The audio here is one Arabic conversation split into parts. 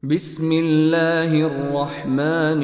بسم الله الرحمن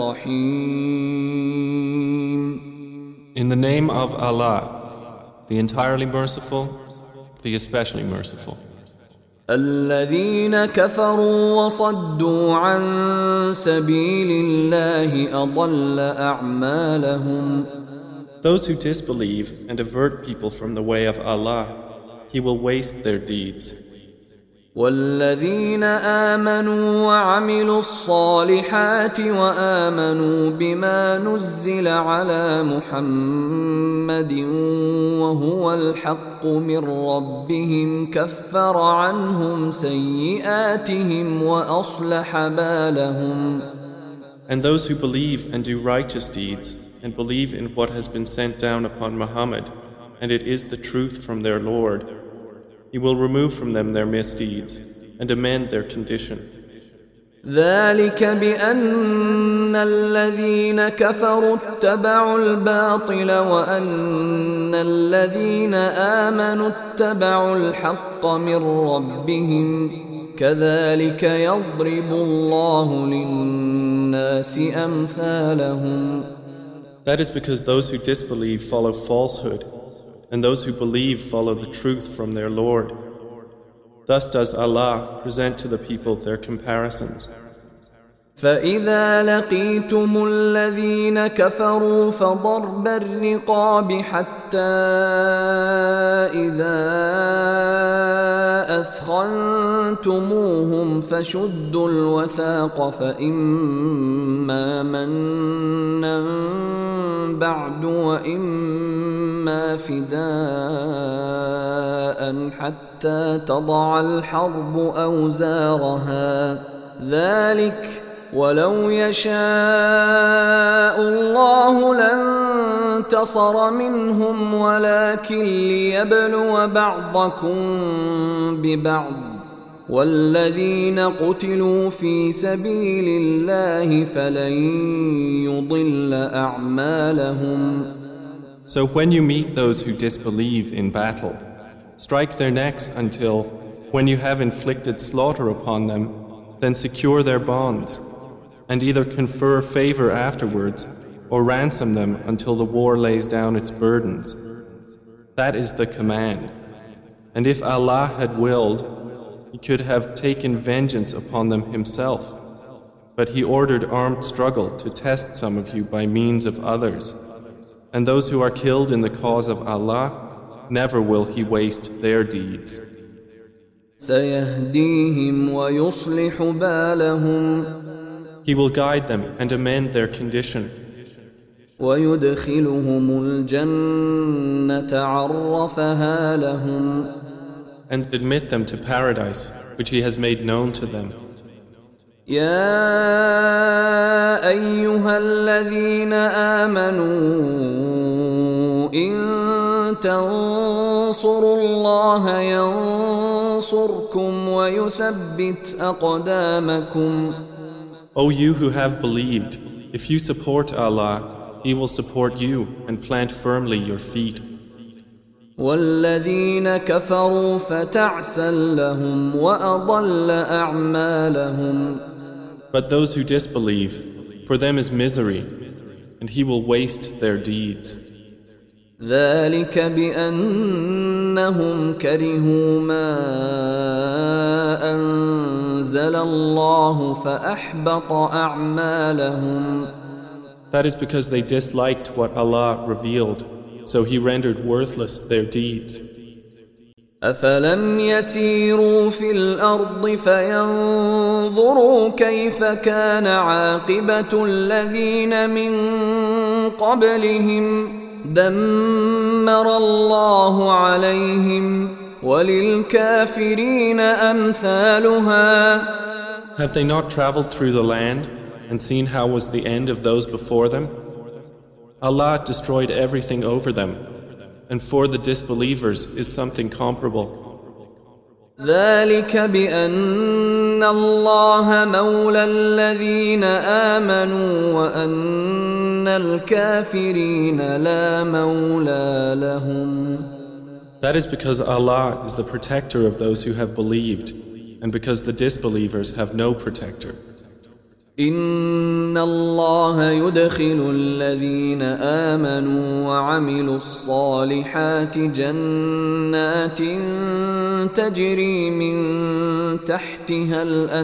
الرحيم. In the name of Allah, the entirely merciful, the especially merciful. الذين كفروا وصدوا عن سبيل الله أضل أعمالهم. Those who disbelieve and avert people from the way of Allah, He will waste their deeds. والذين آمنوا وعملوا الصالحات وآمنوا بما نزل على محمد وهو الحق من ربهم كفر عنهم سيئاتهم وأصلح بالهم. And those who believe and do righteous deeds and believe in what has been sent down upon Muhammad, and it is the truth from their Lord, He will remove from them their misdeeds and amend their condition. ذلك بأن الذين كفروا اتبعوا الباطل وأن الذين آمنوا اتبعوا الحق من ربهم كذلك يضرب الله للناس أمثالهم. That is because those who disbelieve follow falsehood, and those who believe follow the truth from their Lord. Thus does Allah present to the people their comparisons. فإذا لقيتم الذين كفروا فضرب الرقاب حتى إذا أثخنتموهم فشدوا الوثاق فإما منا بعد وإما فداء حتى تضع الحرب أوزارها ذلك ولو يشاء الله لانتصر منهم ولكن ليبلو بعضكم ببعض والذين قتلوا في سبيل الله فلن يضل أعمالهم. So when you meet those who disbelieve in battle, strike their necks until, when you have inflicted slaughter upon them, then secure their bonds, and either confer favor afterwards or ransom them until the war lays down its burdens. That is the command. And if Allah had willed, He could have taken vengeance upon them Himself. But He ordered armed struggle to test some of you by means of others. And those who are killed in the cause of Allah, never will He waste their deeds. سيهديهم ويصلح بالهم. He will guide them and amend their condition. ويدخلهم الجنة عرفها لهم. And admit them to paradise, which He has made known to them. يا أيها الذين آمنوا إن تنصروا الله ينصركم ويثبت أقدامكم. O you who have believed, if you support Allah, He will support you and plant firmly your feet. والذين كفروا فتعسا لهم وأضل أعمالهم. But those who disbelieve, for them is misery, and He will waste their deeds. ذلك بأنهم كرهوا ما أنزل الله فأحبط أعمالهم. That is because they disliked what Allah revealed, so He rendered worthless their deeds. أفلم يسيروا في الأرض فينظروا كيف كان عاقبة الذين من قبلهم دمر الله عليهم وللكافرين أمثالها. Have they not traveled through the land and seen how was the end of those before them? Allah destroyed everything over them, and for the disbelievers is something comparable. ذلك بأن الله مولى الذين آمنوا وأن الكافرين لا مولى لهم. That is because Allah is the protector of those who have believed, and because the disbelievers have no protector. إن الله يدخل الذين آمنوا وعملوا الصالحات جنات تجري من تحتها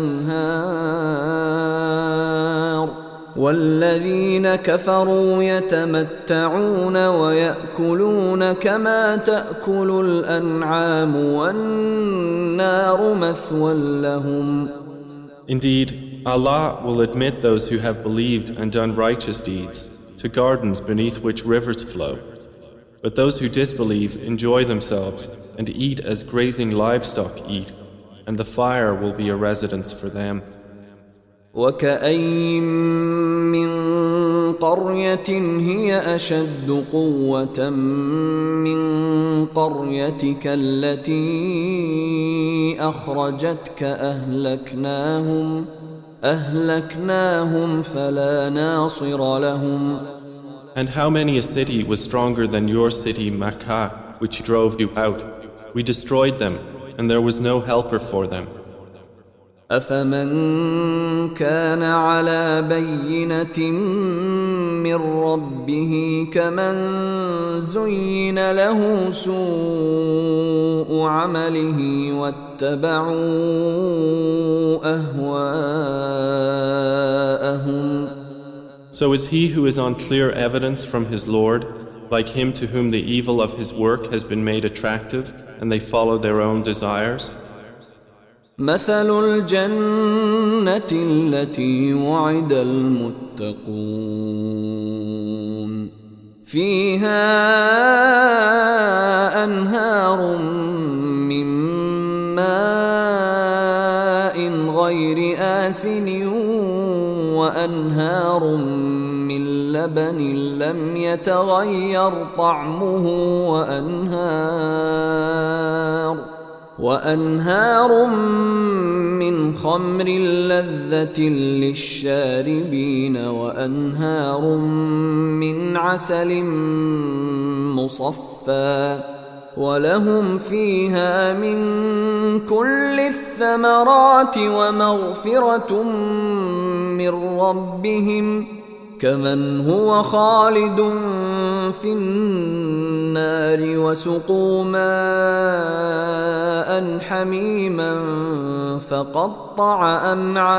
الأنهار والذين كفروا يتمتعون ويأكلون كما تأكل الأنعام والنار مثوى لهم. Indeed, Allah will admit those who have believed and done righteous deeds to gardens beneath which rivers flow. But those who disbelieve enjoy themselves and eat as grazing livestock eat, and the fire will be a residence for them. وكأين من قرية هي أشد قوة من قريتك التي أخرجتك أهلكناهم فلا ناصر لهم. And how many a city was stronger than your city Makkah, which drove you out? We destroyed them, and there was no helper for them. أفمن كان على بينة من ربه كمن زين له سوء عمله واتبعوا أهواءهم. So is he who is on clear evidence from his Lord, like him to whom the evil of his work has been made attractive, and they follow their own desires? مثل الجنة التي وعد المتقون فيها أنهار من ماء غير آسن وأنهار من لبن لم يتغير طعمه وأنهار من خمر لذة للشاربين وأنهار من عسل مصفى ولهم فيها من كل الثمرات ومغفرة من ربهم كمن هو خالد في النار وسقوا ماء حميما فقطع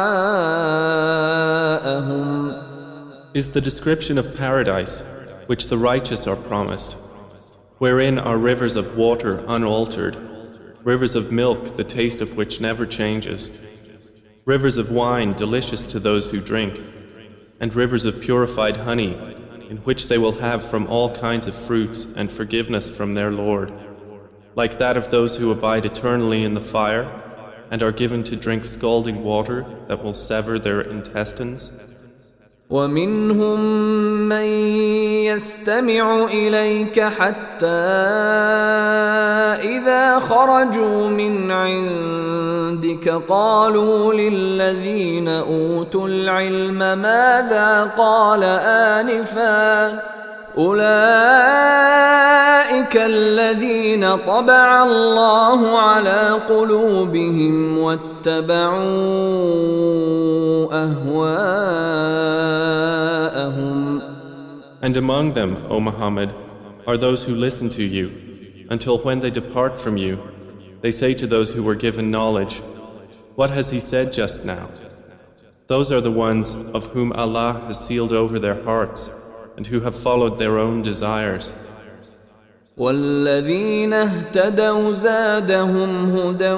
أمعاءهم. Is the description of paradise, which the righteous are promised, wherein are rivers of water unaltered, rivers of milk the taste of which never changes, rivers of wine delicious to those who drink, and rivers of purified honey, in which they will have from all kinds of fruits and forgiveness from their Lord, like that of those who abide eternally in the fire, and are given to drink scalding water that will sever their intestines. ومنهم من يستمع إليك حتى إذا خرجوا من عندك قالوا للذين أوتوا العلم ماذا قال آنفا أولئك الذين طبع الله على قلوبهم واتبعوا أهواءهم. And among them, O Muhammad, are those who listen to you, until when they depart from you, they say to those who were given knowledge, "What has he said just now?" Those are the ones of whom Allah has sealed over their hearts, and who have followed their own desires. والذين اهتدوا زادهم هدى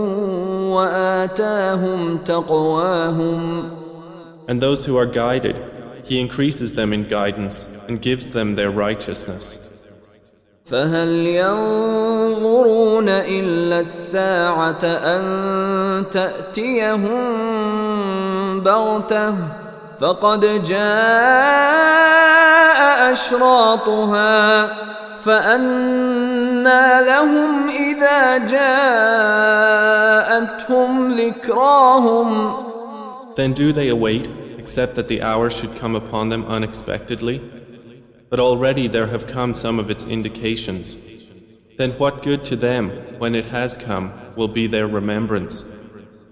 وآتاهم تقواهم. And those who are guided, He increases them in guidance and gives them their righteousness. فهل ينظرون إلا الساعة أن تأتيهم بغتة فقد جاء أشراطها فأنى لهم إذا جاءتهم ذكراهم. Then do they await, except that the hour should come upon them unexpectedly? But already there have come some of its indications. Then what good to them, when it has come, will be their remembrance?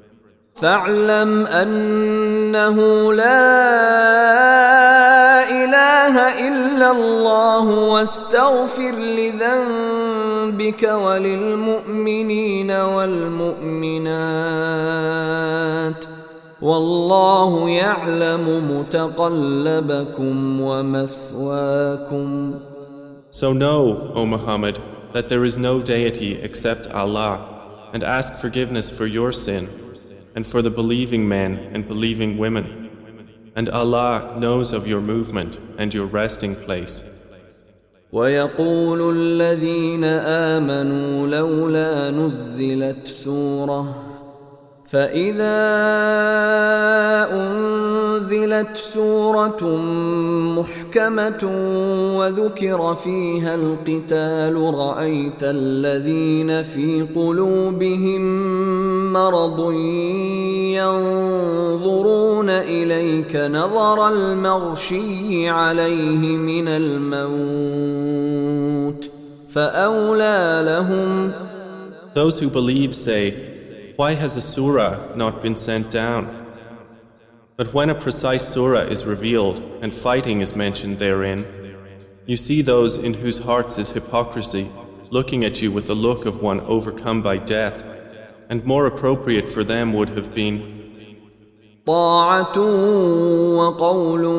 فاعلم أنه لا إله إلا الله واستغفر لذنبك وللمؤمنين والمؤمنات والله يعلم متقلبكم ومثواكم. So know, O Muhammad, that there is no deity except Allah, and ask forgiveness for your sin, and for the believing men and believing women. And Allah knows of your movement and your resting place. ويقول الذين آمنوا لولا نزلت سورة فإذا أنزلت سورة محكمة وذكر فيها القتال رأيت الذين في قلوبهم مرض ينظرون إليك نظر المغشي عليه من الموت فأولى لهم. Those who believe say, why has a surah not been sent down? But when a precise surah is revealed and fighting is mentioned therein, you see those in whose hearts is hypocrisy looking at you with the look of one overcome by death, and more appropriate for them would have been طاعة وقول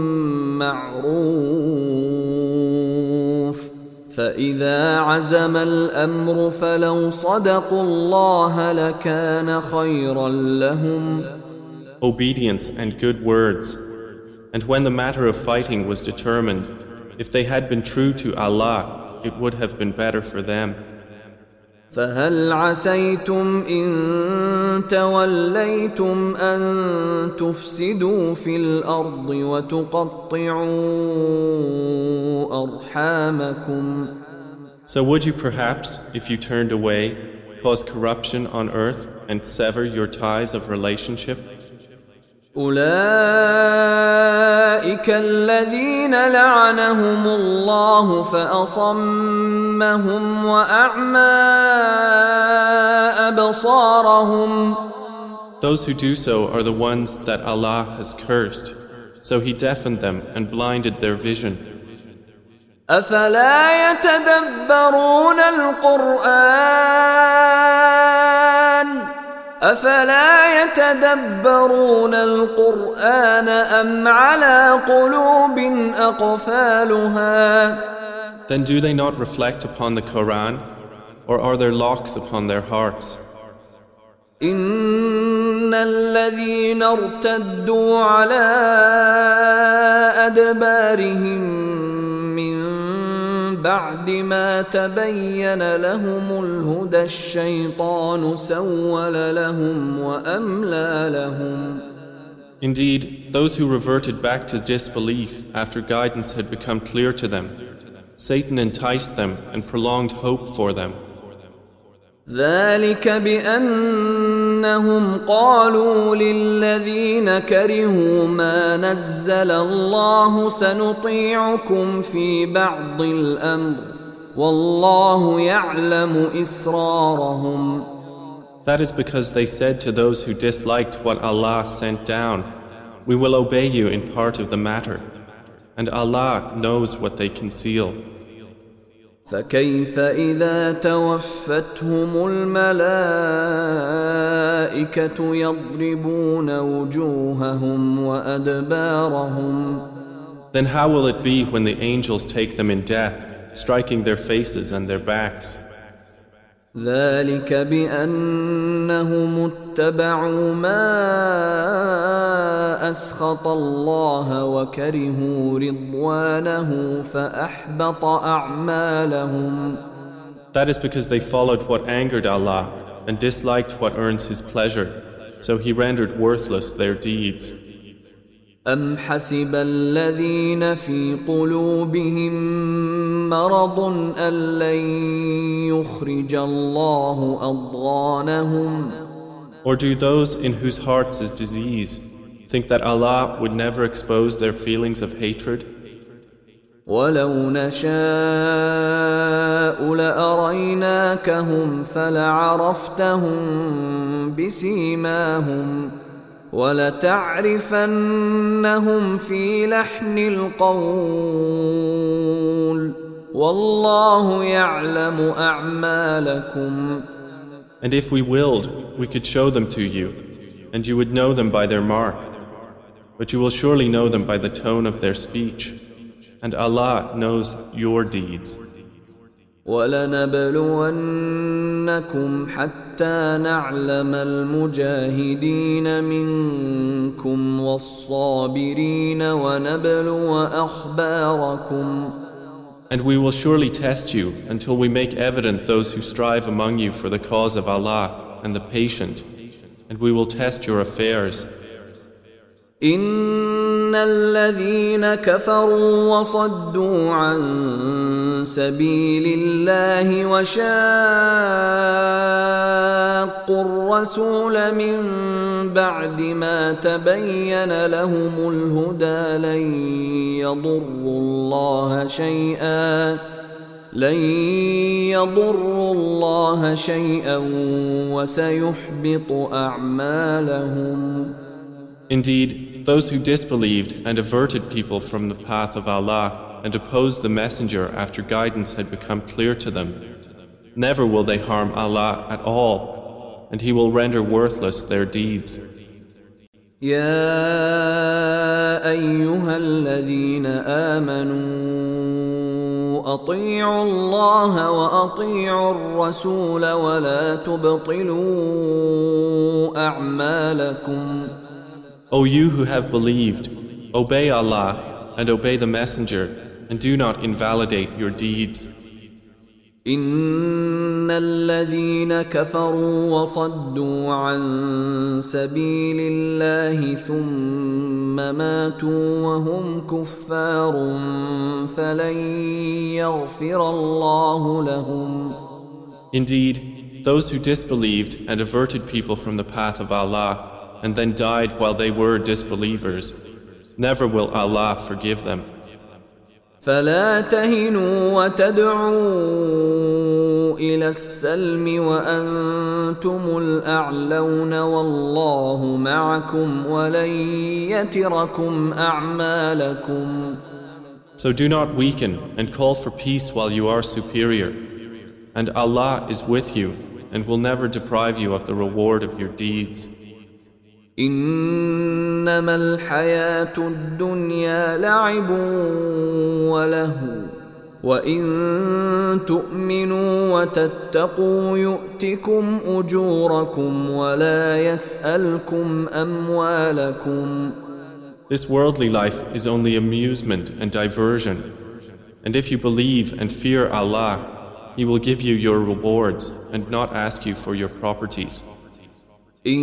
معروف فإذا عزم الأمر فلو صدقوا الله لكان خيرا لهم. Obedience and good words. And when the matter of fighting was determined, if they had been true to Allah, it would have been better for them. فهل عسيتم إن توليتم أن تفسدوا في الأرض وتقطعوا أرحامكم. So would you perhaps, if you turned away, cause corruption on earth and sever your ties of relationship? أولئك الذين لعنهم الله فأصمهم وأعمى أبصارهم. Those who do so are the ones that Allah has cursed, so He deafened them and blinded their vision. أفلا يتدبرون القرآن أم على قلوب أقفالها. Then do they not reflect upon the Quran, or are there locks upon their hearts? إن الذين ارتدوا على أدبارهم من بعد ما تبين لهم الهدى الشيطان سول لهم وأملى لهم. Indeed, those who reverted back to disbelief after guidance had become clear to them, Satan enticed them and prolonged hope for them. ذلك بأنهم قالوا للذين كرهوا ما نزل الله سنطيعكم في بعض الأمر والله يعلم إسرارهم. That is because they said to those who disliked what Allah sent down, we will obey you in part of the matter, and Allah knows what they conceal. فكيف إذا توفتهم الملائكة يضربون وجوههم وأدبارهم. Then how will it be when the angels take them in death, striking their faces and their backs? ذلك بأنهم اتبعوا ما أسخط الله وكرهوا رضوانه فأحبط أعمالهم. That is because they followed what angered Allah and disliked what earns His pleasure, so He rendered worthless their deeds. أم حسب الذين في قلوبهم مرض أن لن يخرج الله أضغانهم. Or do those in whose hearts is disease think that Allah would never expose their feelings of hatred? ولو نشاء لأريناكهم فلعرفتهم بسيماهم ولتعرفنهم في لحن القول والله يعلم أعمالكم. And if we willed, we could show them to you, and you would know them by their mark. But you will surely know them by the tone of their speech, and Allah knows your deeds. وَلَنَبْلُوَنَّكُمْ حَتَّى نَعْلَمَ الْمُجَاهِدِينَ مِنكُمْ وَالصَّابِرِينَ وَنَبْلُوَ أَخْبَارَكُمْ. And we will surely test you until we make evident those who strive among you for the cause of Allah and the patient, and we will test your affairs. إن الذين كفروا وصدوا عن سبيل الله وشاقوا الرسول من بعد ما تبين لهم الهدى لن يضروا الله شيئا وسيحبط أعمالهم. Indeed, those who disbelieved and averted people from the path of Allah and opposed the Messenger after guidance had become clear to them, never will they harm Allah at all, and He will render worthless their deeds. يا أيها الذين آمنوا أطيعوا الله وأطيعوا الرسول ولا تبطلوا أعمالكم. O you who have believed, obey Allah and obey the Messenger, and do not invalidate your deeds. إن الذين كفروا وصدوا عن سبيل الله ثم ماتوا وهم كفار فلن يغفر الله لهم. Indeed, those who disbelieved and averted people from the path of Allah and then died while they were disbelievers, never will Allah forgive them. فلا تهنوا وتدعوا إلى السلم وأنتم الأعلون والله معكم ولن يتركم أعمالكم. So do not weaken and call for peace while you are superior, and Allah is with you and will never deprive you of the reward of your deeds. إنما الحياة الدنيا لعب وله وإن تؤمنوا وتتقوا يؤتكم أجوركم ولا يسألكم أموالكم. This worldly life is only amusement and diversion, and if you believe and fear Allah, He will give you your rewards and not ask you for your properties. إن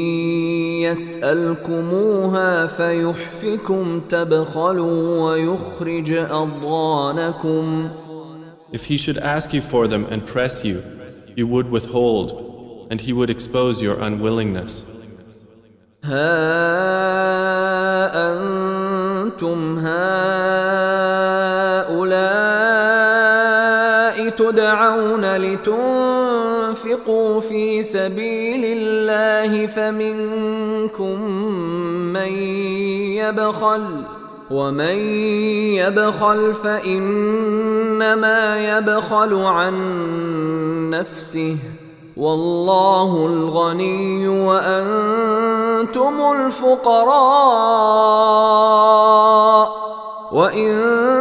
يسألكموها فيحفكم تبخلوا ويخرج أضغانكم. If He should ask you for them and press you, you would withhold, and He would expose your unwillingness. ها أنتم هؤلاء تدعون لتنفقوا في سبيل الله فمنكم من يبخل ومن يبخل فإنما يبخل عن نفسه والله الغني وأنتم الفقراء وإن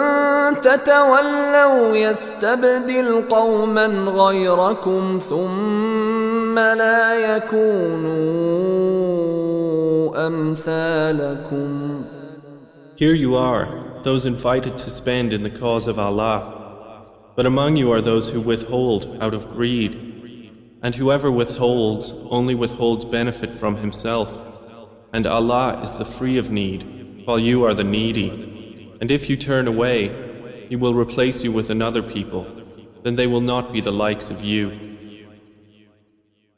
تتولوا يستبدل قوما غيركم ثم لا يكونوا أمثالكم. Here you are, those invited to spend in the cause of Allah. But among you are those who withhold out of greed, and whoever withholds only withholds benefit from himself. And Allah is the free of need, while you are the needy. And if you turn away, He will replace you with another people, then they will not be the likes of you.